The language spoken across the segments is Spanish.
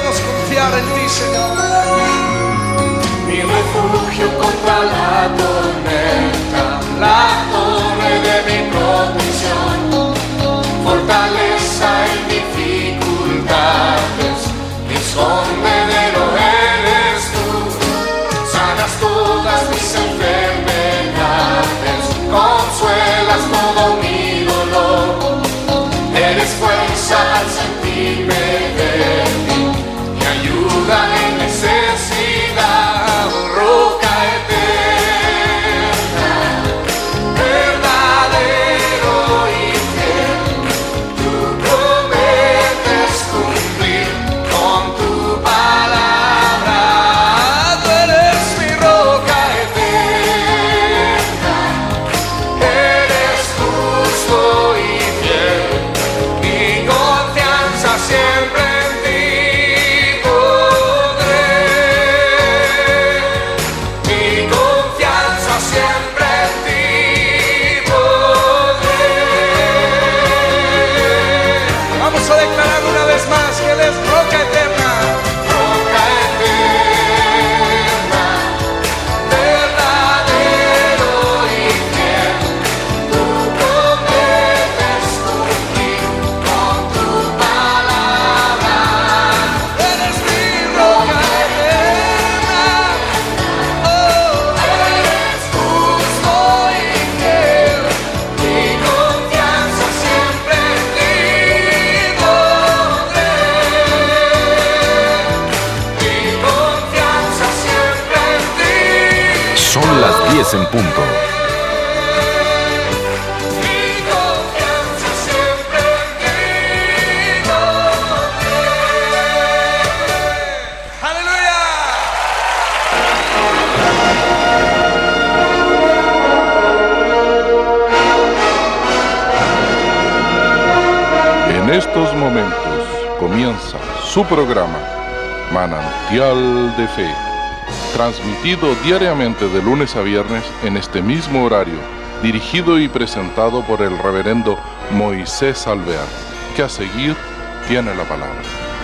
podemos confiar en ti, Señor. Mi refugio contra la tormenta, la torre de mi protección, fortaleza en dificultades, mi escondedero eres tú, sanas todas mis enfermedades, consuelas todo mi dolor, eres fuerza al sentirme débil, mi ayuda en necesidad, roca eterna, verdadero y fiel, tú prometes cumplir con tu palabra, tú eres mi roca eterna, eres justo y fiel, mi confianza siempre en ti pondré, mi confianza siempre en ti pondré. Vamos a declarar una vez más que Él es roca eterna. Roca eterna, verdadero y fiel, tú prometes cumplir con tu palabra, Eres mi roca eterna. Oh, eres justo y fiel, mi confianza siempre en ti pondré, mi confianza siempre en ti. Son las 10 en punto. Mi confianza siempre en ti pondré. ¡Aleluya! En estos momentos comienza su programa Manantial de Fe, transmitido diariamente de lunes a viernes en este mismo horario, dirigido y presentado por el reverendo Moisés Alvear, que a seguir tiene la palabra.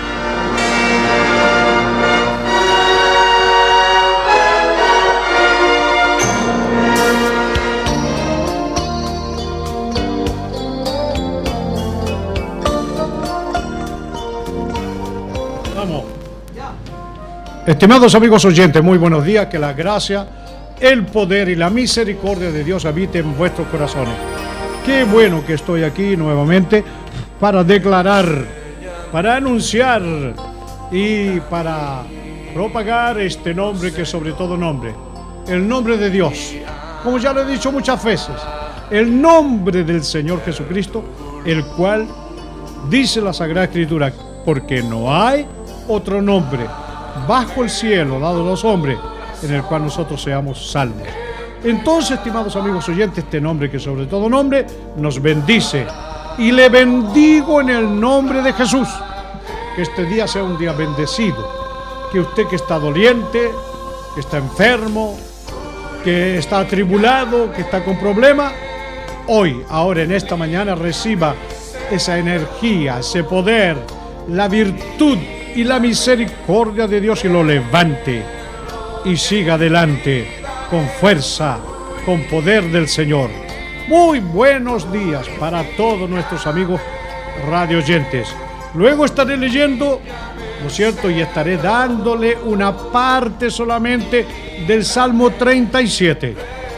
Vamos. Estimados amigos oyentes, muy buenos días. Que la gracia, el poder y la misericordia de Dios habite en vuestros corazones. Qué bueno que estoy aquí nuevamente para declarar, para anunciar y para propagar este nombre que es sobre todo nombre, el nombre de Dios. Como ya lo he dicho muchas veces, el nombre del Señor Jesucristo, el cual dice la Sagrada Escritura, porque no hay otro nombre bajo el cielo dado a los hombres en el cual nosotros seamos salvos. Entonces, estimados amigos oyentes, este nombre que sobre todo nombre nos bendice, y le bendigo en el nombre de Jesús. Que este día sea un día bendecido, que usted que está doliente, que está enfermo, que está atribulado, que está con problemas, hoy, ahora en esta mañana reciba esa energía, ese poder, la virtud y la misericordia de Dios, y lo levante y siga adelante con fuerza, con poder del Señor. Muy buenos días para todos nuestros amigos radio oyentes. Luego estaré leyendo, ¿no es cierto? Y estaré dándole una parte solamente del Salmo 37.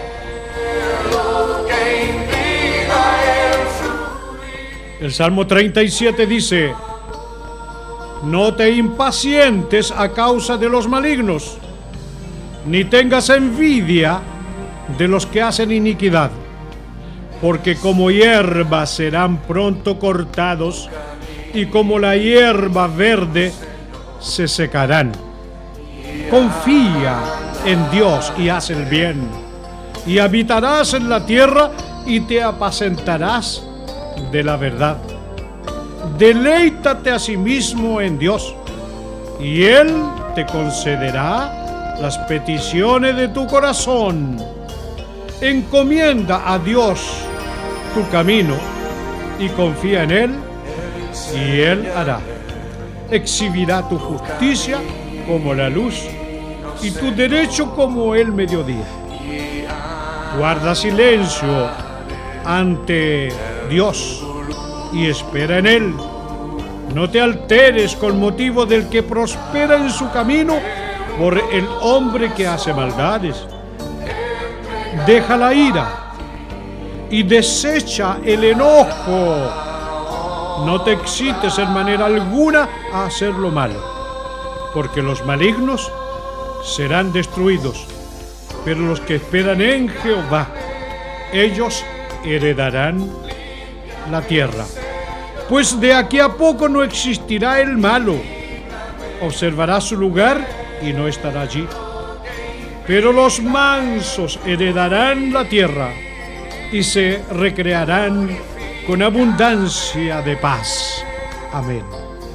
El Salmo 37 dice: no te impacientes a causa de los malignos, ni tengas envidia de los que hacen iniquidad, porque como hierba serán pronto cortados, y como la hierba verde se secarán. Confía en Dios y haz el bien, y habitarás en la tierra y te apacentarás de la verdad. Deleítate a sí mismo en Dios, y Él te concederá las peticiones de tu corazón. Encomienda a Dios tu camino y confía en Él, y Él hará. exhibirá tu justicia como la luz y tu derecho como el mediodía. Guarda silencio ante Dios y espera en Él. No te alteres con motivo del que prospera en su camino por el hombre que hace maldades. Deja la ira y desecha el enojo. No te excites en manera alguna a hacer lo malo, porque los malignos serán destruidos, pero los que esperan en Jehová, ellos heredarán la tierra. Pues de aquí a poco no existirá el malo, observará su lugar y no estará allí. Pero los mansos heredarán la tierra y se recrearán con abundancia de paz. Amén.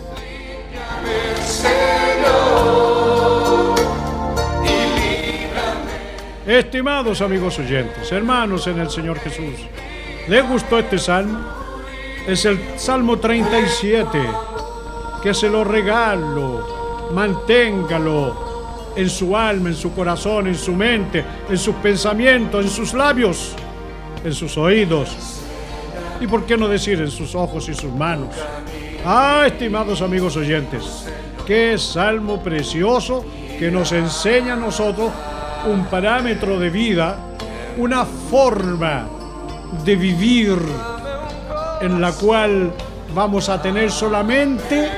Estimados amigos oyentes, hermanos en el Señor Jesús, ¿les gustó este salmo? Es el Salmo 37, que se lo regalo, manténgalo en su alma, en su corazón, en su mente, en sus pensamientos, en sus labios, en sus oídos y, por qué no decir, en sus ojos y sus manos. Estimados amigos oyentes, qué salmo precioso que nos enseña a nosotros un parámetro de vida, una forma de vivir en la cual vamos a tener solamente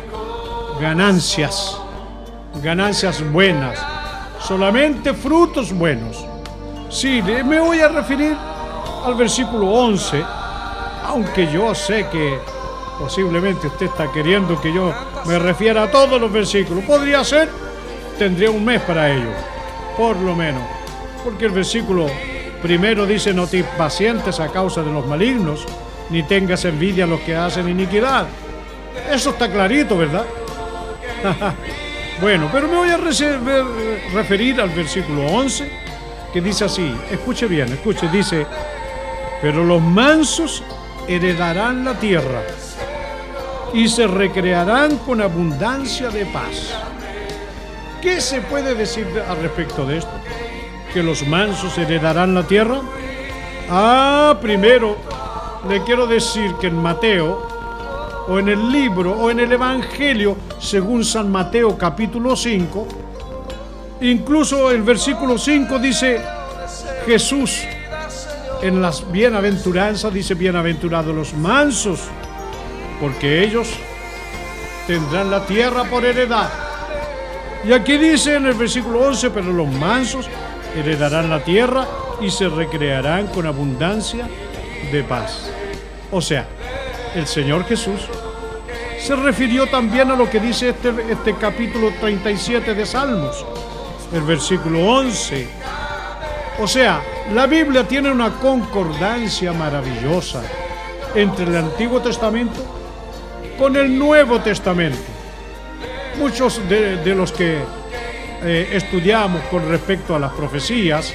ganancias buenas, solamente frutos buenos. Sí, me voy a referir al versículo 11, aunque yo sé que posiblemente usted está queriendo que yo me refiera a todos los versículos. Podría ser, tendría un mes para ello, por lo menos, porque el versículo primero dice: no te impacientes a causa de los malignos, ni tengas envidia a los que hacen iniquidad. Eso está clarito, ¿verdad? Bueno, pero me voy a referir al versículo 11, que dice así. Escuche bien, dice: pero los mansos heredarán la tierra y se recrearán con abundancia de paz. ¿Qué se puede decir al respecto de esto? ¿Que los mansos heredarán la tierra? Primero le quiero decir que en Mateo, o en el libro, o en el Evangelio, según San Mateo capítulo 5, incluso el versículo 5 dice, Jesús en las bienaventuranzas dice: bienaventurados los mansos, porque ellos tendrán la tierra por heredad. Y aquí dice en el versículo 11: pero los mansos heredarán la tierra y se recrearán con abundancia de paz. O sea, el Señor Jesús se refirió también a lo que dice este capítulo 37 de Salmos, el versículo 11. O sea, la Biblia tiene una concordancia maravillosa entre el Antiguo Testamento con el Nuevo Testamento. Muchos de los que estudiamos con respecto a las profecías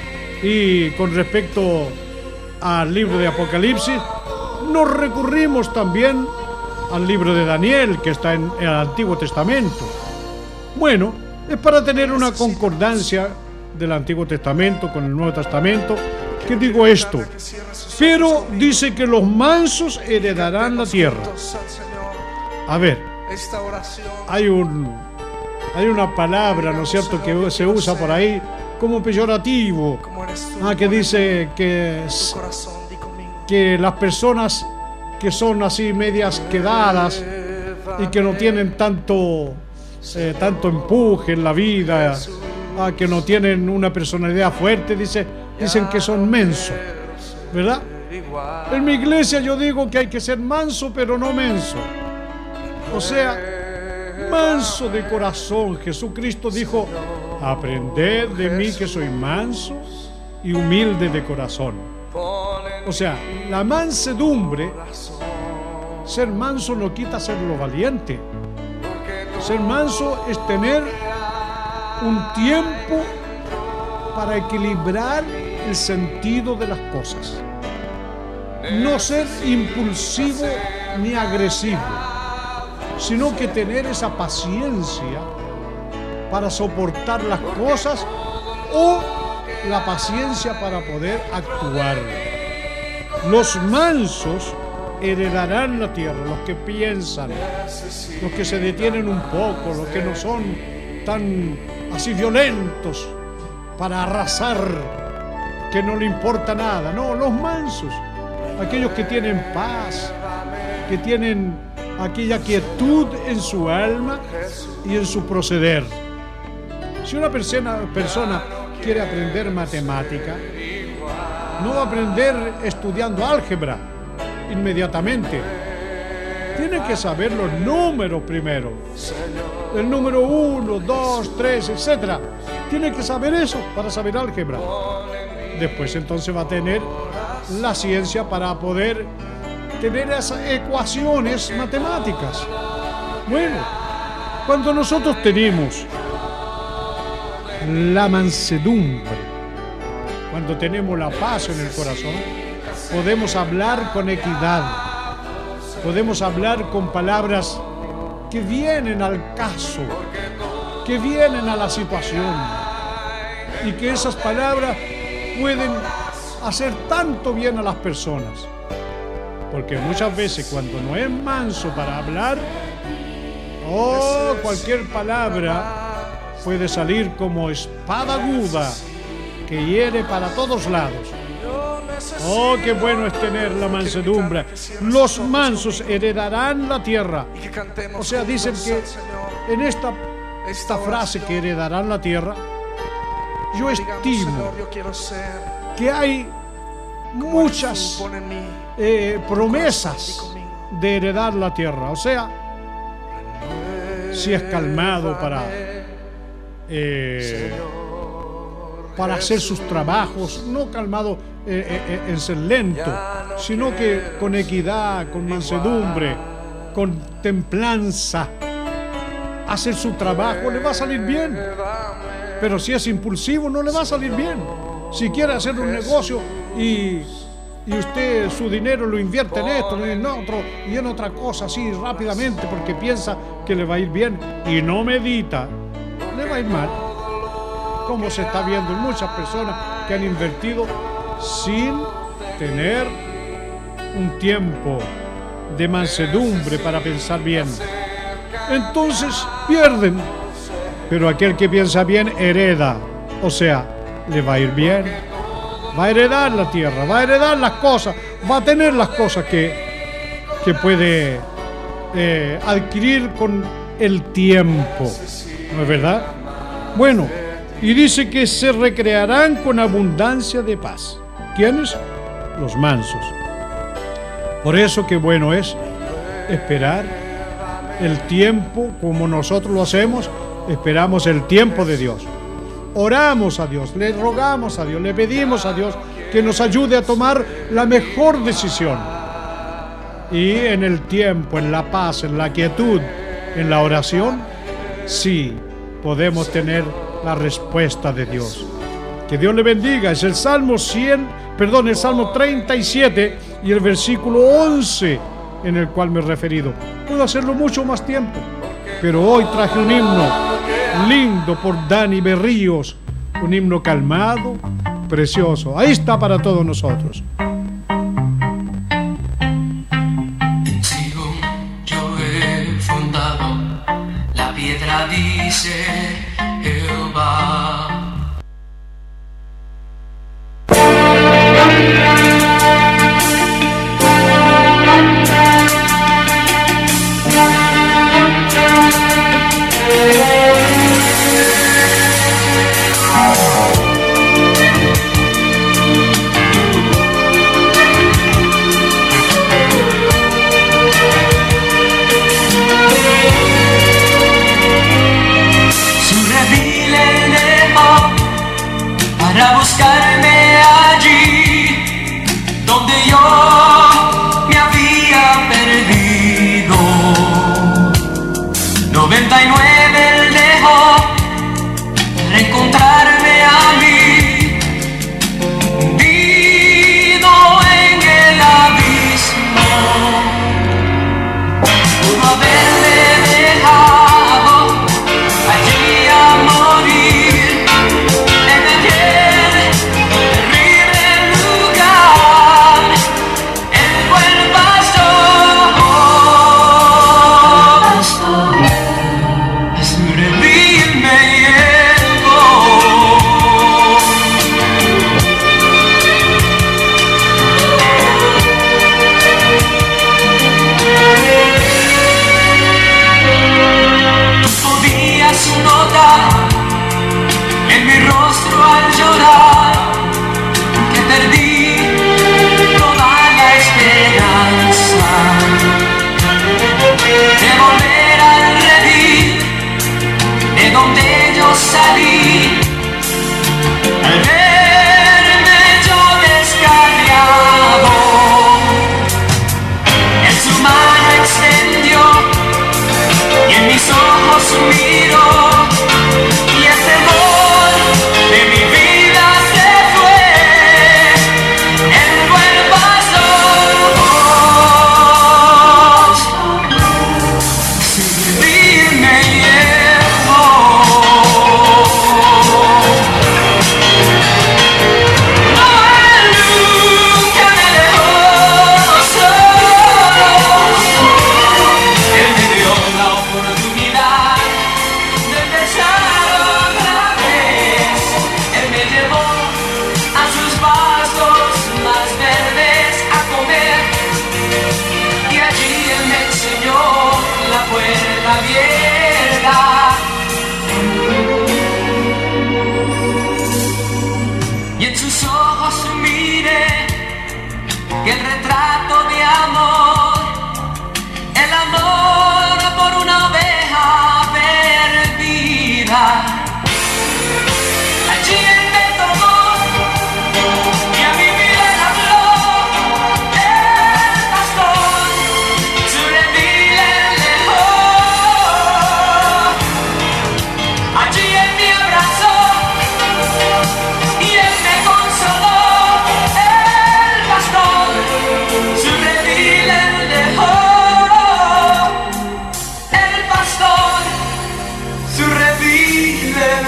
y con respecto al libro de Apocalipsis, nos recurrimos también al libro de Daniel, que está en el Antiguo Testamento. Bueno, es para tener una concordancia del Antiguo Testamento con el Nuevo Testamento que digo esto. Pero dice que los mansos heredarán la tierra. A ver, hay una palabra, ¿no es cierto?, que se usa por ahí como peyorativo, que dice que las personas que son así medias quedadas y que no tienen tanto empuje en la vida, que no tienen una personalidad fuerte, dicen que son mensos, ¿verdad? En mi iglesia yo digo que hay que ser manso, pero no menso. O sea, manso de corazón. Jesucristo dijo: aprended de mí que soy manso y humilde de corazón. O sea, la mansedumbre, ser manso no quita serlo valiente. Ser manso es tener un tiempo para equilibrar el sentido de las cosas. No ser impulsivo ni agresivo. sino que tener esa paciencia para soportar las cosas o la paciencia para poder actuar. Los mansos heredarán la tierra, los que piensan, los que se detienen un poco, los que no son tan así violentos para arrasar, que no le importa nada. No, los mansos, aquellos que tienen paz, que tienen aquella quietud en su alma y en su proceder. Si una persona quiere aprender matemática, no va a aprender estudiando álgebra inmediatamente. Tiene que saber los números primero. El número 1, 2, 3, etc. Tiene que saber eso para saber álgebra. Después entonces va a tener la ciencia para poder tener esas ecuaciones matemáticas. Bueno, cuando nosotros tenemos la mansedumbre, cuando tenemos la paz en el corazón, podemos hablar con equidad, podemos hablar con palabras que vienen al caso, que vienen a la situación, y que esas palabras pueden hacer tanto bien a las personas. Porque muchas veces cuando no es manso para hablar, cualquier palabra puede salir como espada aguda que hiere para todos lados. Oh, qué bueno es tener la mansedumbre. Los mansos heredarán la tierra. O sea, dicen que en esta frase, que heredarán la tierra, yo estimo que hay muchas promesas de heredar la tierra. O sea, si es calmado para hacer sus trabajos, no calmado en ser lento, sino que con equidad, con mansedumbre, con templanza, hacer su trabajo, le va a salir bien. Pero si es impulsivo, no le va a salir bien. Si quiere hacer un negocio y usted su dinero lo invierte en esto, en otro y en otra cosa así rápidamente porque piensa que le va a ir bien y no medita, le va a ir mal. Como se está viendo en muchas personas que han invertido sin tener un tiempo de mansedumbre para pensar bien. Entonces pierden. Pero aquel que piensa bien hereda, o sea, le va a ir bien. Va a heredar la tierra, va a heredar las cosas, va a tener las cosas que puede adquirir con el tiempo. ¿No es verdad? Bueno, y dice que se recrearán con abundancia de paz. ¿Quiénes? Los mansos. Por eso qué bueno es esperar el tiempo como nosotros lo hacemos. Esperamos el tiempo de Dios. Oramos a Dios, le rogamos a Dios, le pedimos a Dios que nos ayude a tomar la mejor decisión. Y en el tiempo, en la paz, en la quietud, en la oración, sí podemos tener la respuesta de Dios. Que Dios le bendiga. Es el Salmo 37 y el versículo 11 en el cual me he referido. Puedo hacerlo mucho más tiempo, pero hoy traje un himno lindo por Dani Berríos, un himno calmado, precioso. Ahí está para todos nosotros. En Sion yo he fundado, la piedra dice Jehová. Para buscarme allí donde yo me había perdido. 99 él dejó para encontrarme a mí, hundido en el abismo. Pudo haberme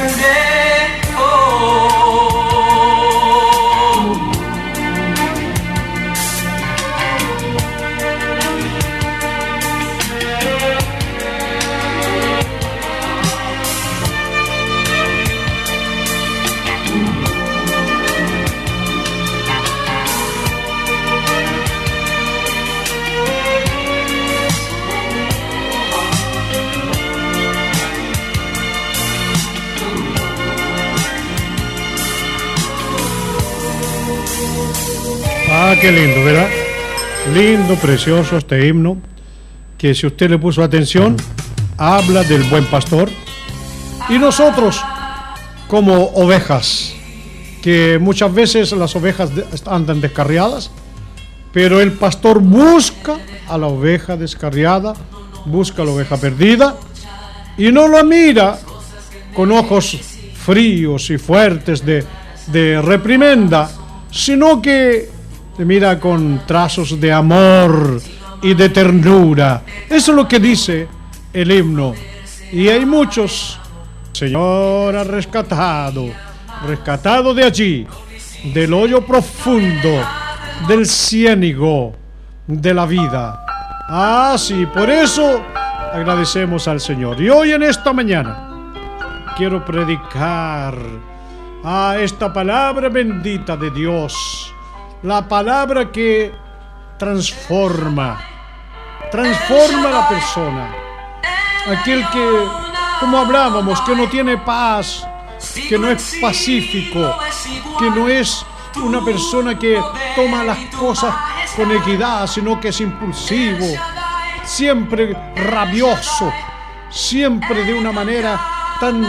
Ah, qué lindo, ¿verdad? Lindo, precioso este himno, que si usted le puso atención, habla del buen pastor. Y nosotros, como ovejas, que muchas veces las ovejas andan descarriadas, pero el pastor busca a la oveja descarriada, busca a la oveja perdida, y no la mira con ojos fríos y fuertes de reprimenda, sino que te mira con trazos de amor y de ternura. Eso es lo que dice el himno. Y hay muchos. Señor ha rescatado de allí, del hoyo profundo, del ciénigo de la vida. Ah, sí, por eso agradecemos al Señor. Y hoy en esta mañana quiero predicar esta palabra bendita de Dios. La palabra que transforma a la persona. Aquel que, como hablábamos, que no tiene paz, que no es pacífico, que no es una persona que toma las cosas con equidad, sino que es impulsivo, siempre rabioso, siempre de una manera tan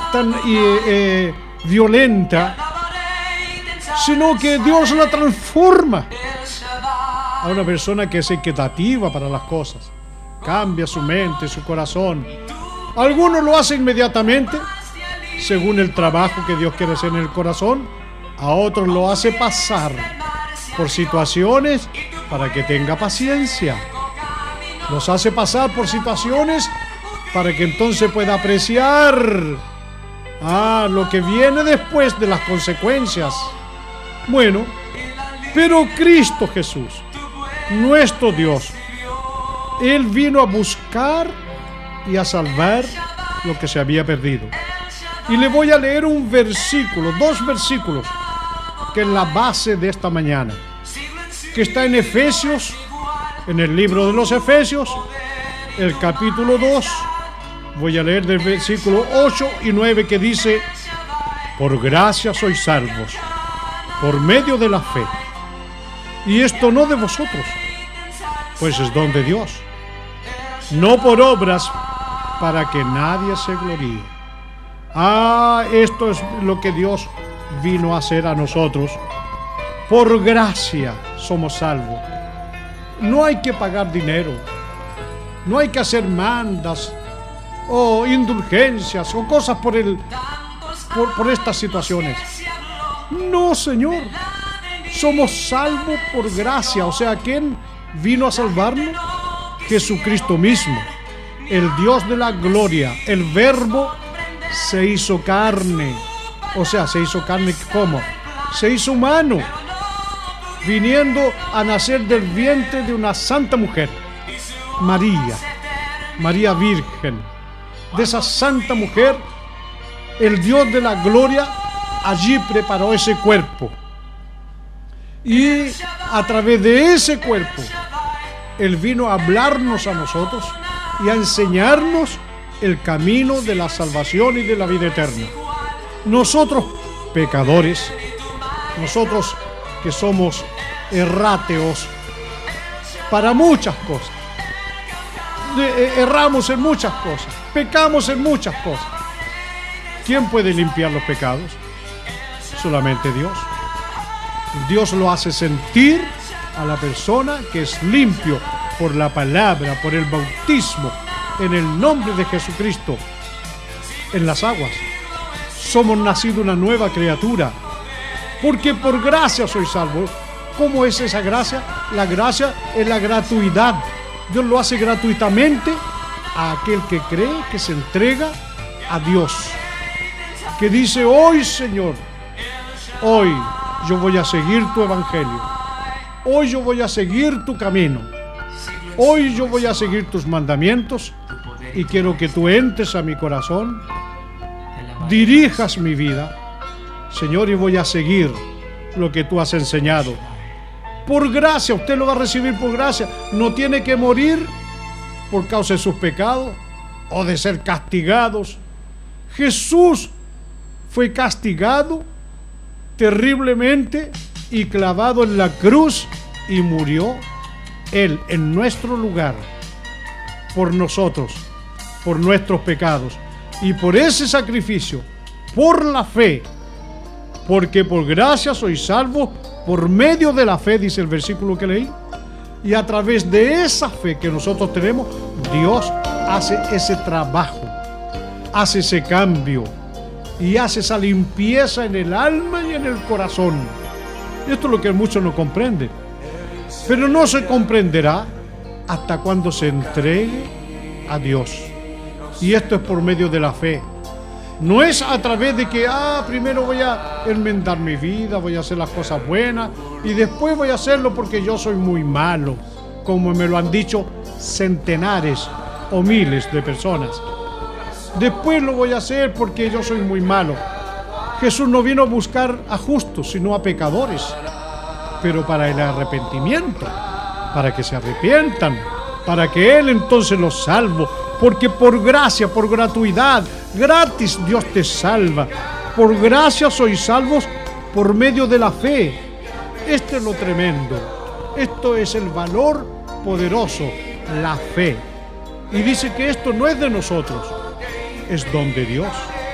violenta, sino que Dios la transforma a una persona que es equitativa para las cosas, cambia su mente, su corazón. Algunos lo hacen inmediatamente, según el trabajo que Dios quiere hacer en el corazón. A otros lo hace pasar por situaciones para que tenga paciencia. Los hace pasar por situaciones para que entonces pueda apreciar lo que viene después de las consecuencias. Bueno, pero Cristo Jesús, nuestro Dios, Él vino a buscar y a salvar lo que se había perdido. Y le voy a leer un versículo, 2 versículos, que es la base de esta mañana, que está en Efesios, en el libro de los Efesios, el capítulo 2. Voy a leer del versículo 8 y 9 que dice: por gracia sois salvos, por medio de la fe. Y esto no de vosotros, pues es don de Dios, no por obras, para que nadie se gloríe. Esto es lo que Dios vino a hacer a nosotros. Por gracia somos salvos. No hay que pagar dinero, no hay que hacer mandas o indulgencias o cosas por estas situaciones. No, Señor, somos salvos por gracia. O sea, ¿quién vino a salvarnos? Jesucristo mismo, el Dios de la gloria, el Verbo se hizo carne. O sea, se hizo carne, ¿cómo? Se hizo humano, viniendo a nacer del vientre de una santa mujer, María Virgen. De esa santa mujer, el Dios de la gloria allí preparó ese cuerpo. Y a través de ese cuerpo, Él vino a hablarnos a nosotros y a enseñarnos el camino de la salvación y de la vida eterna. Nosotros, pecadores, nosotros que somos erráteos para muchas cosas, erramos en muchas cosas, pecamos en muchas cosas. ¿Quién puede limpiar los pecados? Solamente Dios. Dios lo hace sentir a la persona que es limpio por la palabra, por el bautismo, en el nombre de Jesucristo, en las aguas. Somos nacidos una nueva criatura, porque por gracia soy salvo. ¿Cómo es esa gracia? La gracia es la gratuidad. Dios lo hace gratuitamente a aquel que cree, que se entrega a Dios. que dice: hoy, Señor, hoy yo voy a seguir tu evangelio, hoy yo voy a seguir tu camino, hoy yo voy a seguir tus mandamientos, y quiero que tú entres a mi corazón, dirijas mi vida, Señor, y voy a seguir lo que tú has enseñado. Por gracia, usted lo va a recibir por gracia. No tiene que morir por causa de sus pecados o de ser castigados. Jesús fue castigado terriblemente y clavado en la cruz, y murió Él en nuestro lugar, por nosotros, por nuestros pecados. Y por ese sacrificio, por la fe, porque por gracia sois salvos por medio de la fe, dice el versículo que leí, y a través de esa fe que nosotros tenemos, Dios hace ese trabajo, hace ese cambio y hace esa limpieza en el alma y en el corazón. Esto es lo que muchos no comprenden, pero no se comprenderá hasta cuando se entregue a Dios. Y esto es por medio de la fe. No es a través de que primero voy a enmendar mi vida, voy a hacer las cosas buenas y después voy a hacerlo porque yo soy muy malo, como me lo han dicho centenares o miles de personas. Después lo voy a hacer porque yo soy muy malo. Jesús no vino a buscar a justos, sino a pecadores, pero para el arrepentimiento, para que se arrepientan, para que Él entonces los salve, porque por gracia, por gratuidad, gratis Dios te salva. Por gracia sois salvos por medio de la fe. Esto es lo tremendo. Esto es el valor poderoso, la fe. Y dice que esto no es de nosotros, es don de Dios.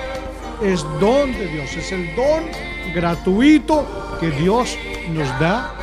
Es don de Dios, es el don gratuito que Dios nos da,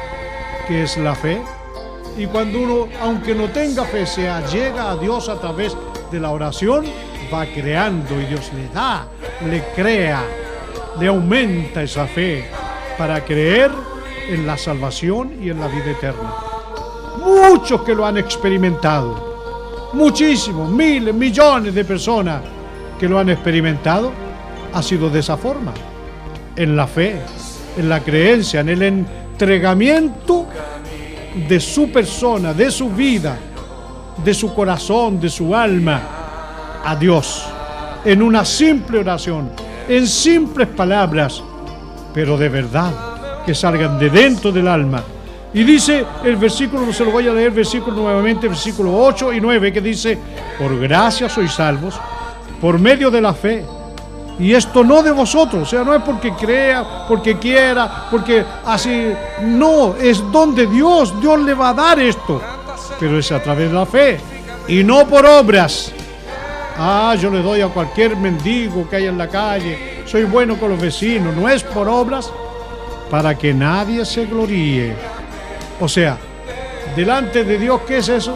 que es la fe. Y cuando uno, aunque no tenga fe, se allega a Dios a través de la oración, va creando y Dios le da, le crea, le aumenta esa fe para creer en la salvación y en la vida eterna. Muchos que lo han experimentado, muchísimos, miles, millones de personas que lo han experimentado, ha sido de esa forma, en la fe, en la creencia, en el entregamiento de su persona, de su vida, de su corazón, de su alma a Dios, en una simple oración, en simples palabras, pero de verdad, que salgan de dentro del alma. Y dice el versículo, se lo voy a leer, versículo nuevamente, versículo 8 y 9, que dice: por gracia sois salvos por medio de la fe, y esto no de vosotros, o sea, no es porque crea, porque quiera, porque así, no, es don de Dios. Dios le va a dar esto, pero es a través de la fe y no por obras. Yo le doy a cualquier mendigo que hay en la calle, soy bueno con los vecinos. No es por obras, para que nadie se gloríe. O sea, delante de Dios, ¿qué es eso?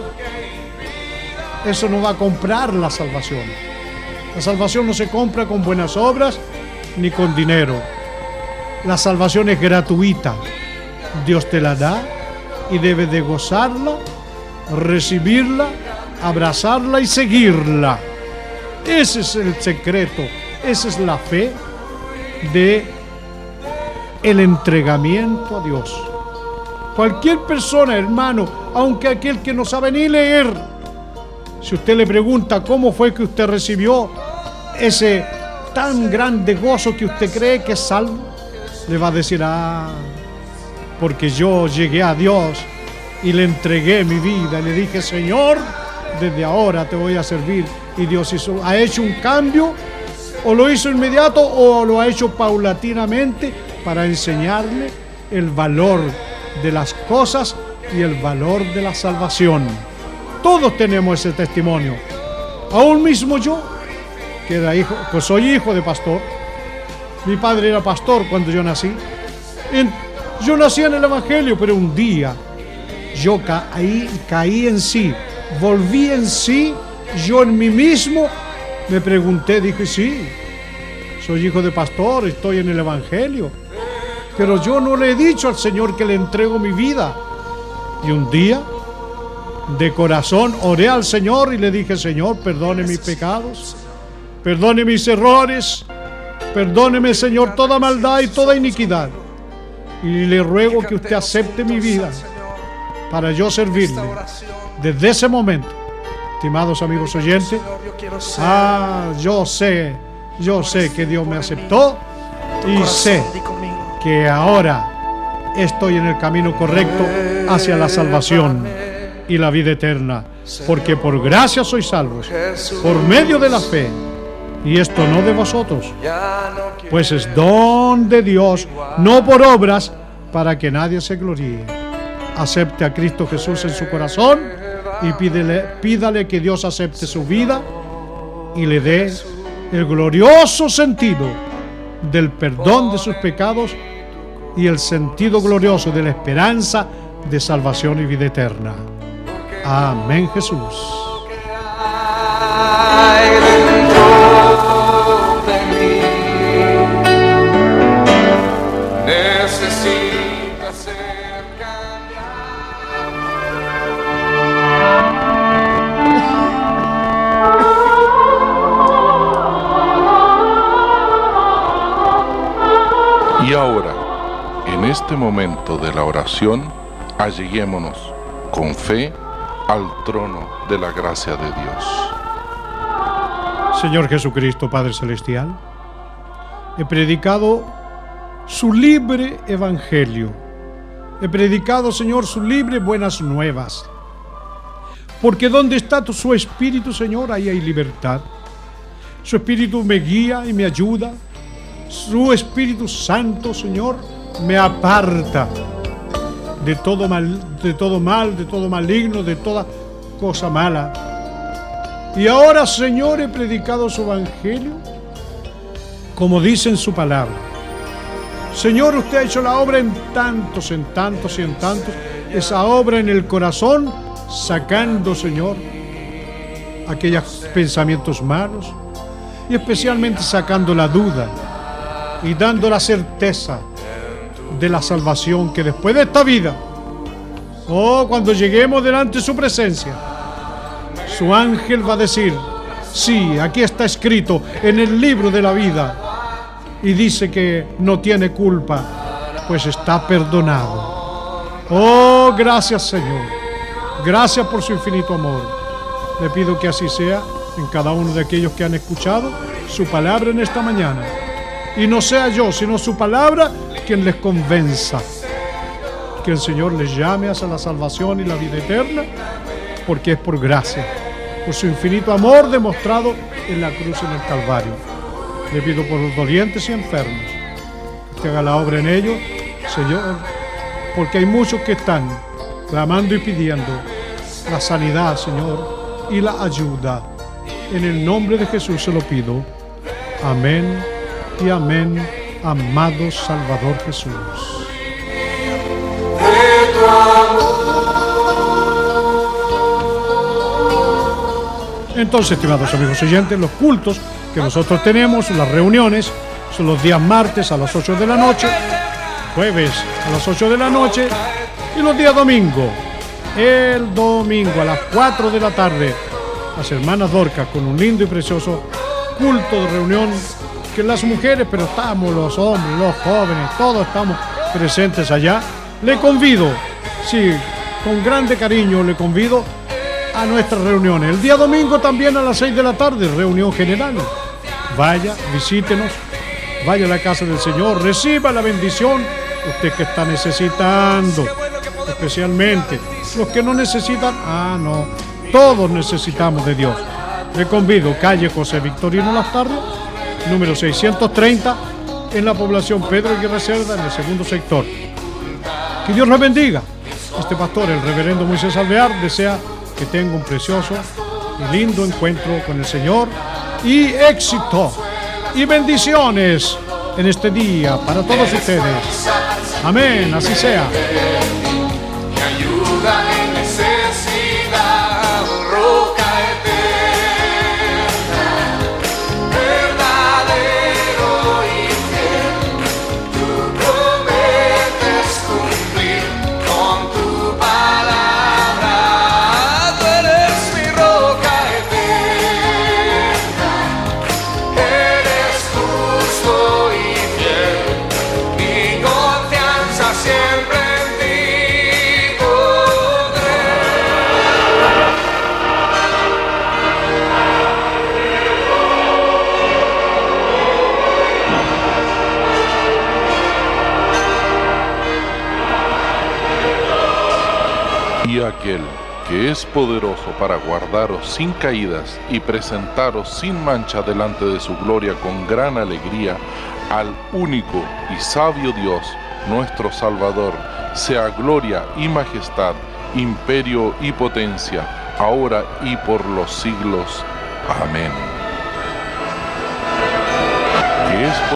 Eso no va a comprar la salvación. La salvación no se compra con buenas obras ni con dinero. La salvación es gratuita. Dios te la da y debes de gozarla, recibirla, abrazarla y seguirla. Ese es el secreto, esa es la fe de el entregamiento a Dios. Cualquier persona, hermano, aunque aquel que no sabe ni leer, si usted le pregunta cómo fue que usted recibió ese tan grande gozo que usted cree que es salvo, le va a decir: porque yo llegué a Dios y le entregué mi vida y le dije: Señor, desde ahora te voy a servir. Y Dios ha hecho un cambio, o lo hizo inmediato o lo ha hecho paulatinamente, para enseñarle el valor de las cosas y el valor de la salvación. Todos tenemos ese testimonio. Aún mismo yo, que era hijo, pues soy hijo de pastor. Mi padre era pastor cuando yo nací. Yo nací en el Evangelio, pero un día yo caí en sí, volví en sí. Yo en mí mismo me pregunté, dije: sí, soy hijo de pastor, estoy en el Evangelio, pero yo no le he dicho al Señor que le entrego mi vida. Y un día, de corazón, oré al Señor y le dije: Señor, perdone mis pecados, perdone mis errores, Perdóneme, Señor, toda maldad y toda iniquidad. Y le ruego que usted acepte mi vida para yo servirle. Desde ese momento, estimados amigos oyentes, yo sé que Dios me aceptó y sé que ahora estoy en el camino correcto hacia la salvación y la vida eterna, porque por gracia sois salvos, por medio de la fe, y esto no de vosotros, pues es don de Dios, no por obras, para que nadie se gloríe. Acepte a Cristo Jesús en su corazón y pídale que Dios acepte su vida y le dé el glorioso sentido del perdón de sus pecados y el sentido glorioso de la esperanza de salvación y vida eterna. Amén, Jesús. Y ahora, en este momento de la oración, alleguémonos con fe al trono de la gracia de Dios. Señor Jesucristo, Padre Celestial, he predicado su libre evangelio. He predicado, Señor, su libre buenas nuevas. Porque donde está su Espíritu, Señor, ahí hay libertad. Su Espíritu me guía y me ayuda. Su Espíritu Santo, Señor, me aparta de todo mal, de todo maligno, de toda cosa mala. Y ahora, Señor, he predicado su evangelio como dice en su palabra. Señor, usted ha hecho la obra en tantos, esa obra en el corazón, sacando, Señor, aquellos pensamientos malos y especialmente sacando la duda y dando la certeza de la salvación, que después de esta vida, cuando lleguemos delante de su presencia, su ángel va a decir: sí, aquí está escrito en el libro de la vida, y dice que no tiene culpa, pues está perdonado. Oh, gracias, Señor. Gracias por su infinito amor. Le pido que así sea en cada uno de aquellos que han escuchado su palabra en esta mañana. Y no sea yo, sino su palabra quien les convenza. Que el Señor les llame hacia la salvación y la vida eterna, porque es por gracia, por su infinito amor demostrado en la cruz y en el Calvario. Le pido por los dolientes y enfermos que haga la obra en ellos, Señor, porque hay muchos que están clamando y pidiendo la sanidad, Señor, y la ayuda. En el nombre de Jesús se lo pido. Amén y amén, amado Salvador Jesús. Entonces, estimados amigos oyentes, los cultos que nosotros tenemos, las reuniones, son los días martes a las 8 de la noche, jueves a las 8 de la noche y los días domingo. El domingo a las 4 de la tarde, las hermanas Dorcas con un lindo y precioso culto de reunión, que las mujeres, pero estamos los hombres, los jóvenes, todos estamos presentes allá. Le convido, sí, con grande cariño le convido a nuestras reuniones. El día domingo también a las 6 de la tarde, reunión general. Vaya, visítenos, vaya a la casa del Señor, reciba la bendición, usted que está necesitando, especialmente los que no necesitan. No, todos necesitamos de Dios. Le convido, calle José Victorino Lastarria, número 630, en la población Pedro Aguirre Cerda, en el segundo sector. Que Dios les bendiga. Este pastor, el reverendo Moisés Alvear, desea que tenga un precioso y lindo encuentro con el Señor y éxito y bendiciones en este día para todos ustedes. Amén, así sea. Me ayuda en necesidad, roca eterna, verdadero y fiel. Tú prometes cumplir con tu palabra. Tú eres mi roca eterna, eres justo. Y aquel que es poderoso para guardaros sin caídas y presentaros sin mancha delante de su gloria con gran alegría, al único y sabio Dios, nuestro Salvador, sea gloria y majestad, imperio y potencia, ahora y por los siglos. Amén. Que es